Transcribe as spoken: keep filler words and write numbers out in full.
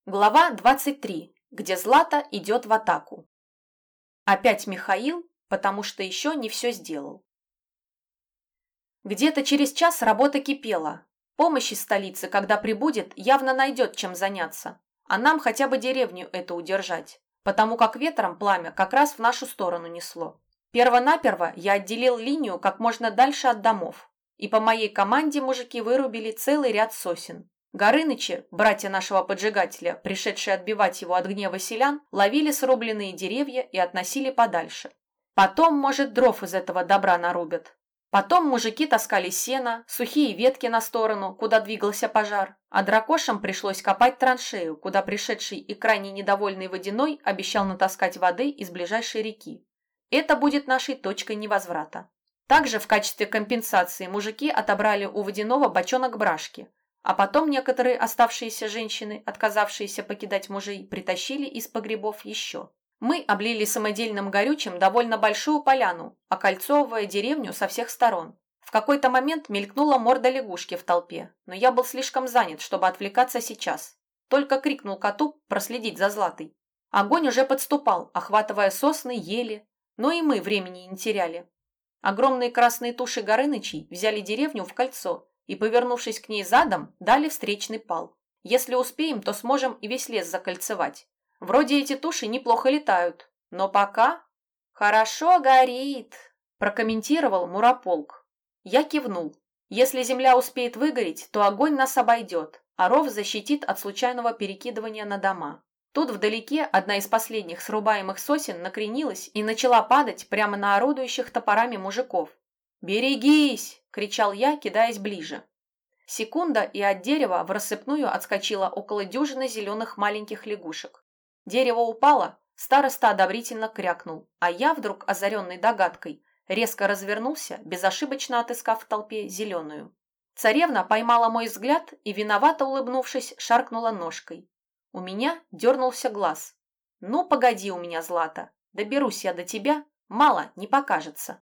Глава двадцать три, где Злата идет в атаку. Опять Михаил, потому что еще не все сделал. Где-то через час работа кипела. Помощь из столицы, когда прибудет, явно найдет чем заняться. А нам хотя бы деревню эту удержать, потому как ветром пламя как раз в нашу сторону несло. Первонаперво я отделил линию как можно дальше от домов. И по моей команде мужики вырубили целый ряд сосен. Горынычи, братья нашего поджигателя, пришедшие отбивать его от гнева селян, ловили срубленные деревья и относили подальше. Потом, может, дров из этого добра нарубят. Потом мужики таскали сено, сухие ветки на сторону, куда двигался пожар, а дракошам пришлось копать траншею, куда пришедший и крайне недовольный Водяной обещал натаскать воды из ближайшей реки. Это будет нашей точкой невозврата. Также в качестве компенсации мужики отобрали у Водяного бочонок брашки. А потом некоторые оставшиеся женщины, отказавшиеся покидать мужей, притащили из погребов еще. Мы облили самодельным горючим довольно большую поляну, окольцовывая деревню со всех сторон. В какой-то момент мелькнула морда лягушки в толпе, но я был слишком занят, чтобы отвлекаться сейчас. Только крикнул коту проследить за Златой. Огонь уже подступал, охватывая сосны, ели, но и мы времени не теряли. Огромные красные туши Горынычей взяли деревню в кольцо и, повернувшись к ней задом, дали встречный пал. Если успеем, то сможем и весь лес закольцевать. Вроде эти туши неплохо летают, но пока... «Хорошо горит», – прокомментировал Мурополк. Я кивнул. Если земля успеет выгореть, то огонь нас обойдет, а ров защитит от случайного перекидывания на дома. Тут вдалеке одна из последних срубаемых сосен накренилась и начала падать прямо на орудующих топорами мужиков. «Берегись!» – кричал я, кидаясь ближе. Секунда, и от дерева в рассыпную отскочило около дюжины зеленых маленьких лягушек. Дерево упало, староста одобрительно крякнул, а я вдруг, озаренный догадкой, резко развернулся, безошибочно отыскав в толпе зеленую. Царевна поймала мой взгляд и, виновато улыбнувшись, шаркнула ножкой. У меня дернулся глаз. «Ну, погоди у меня, Злата, доберусь я до тебя, мало не покажется».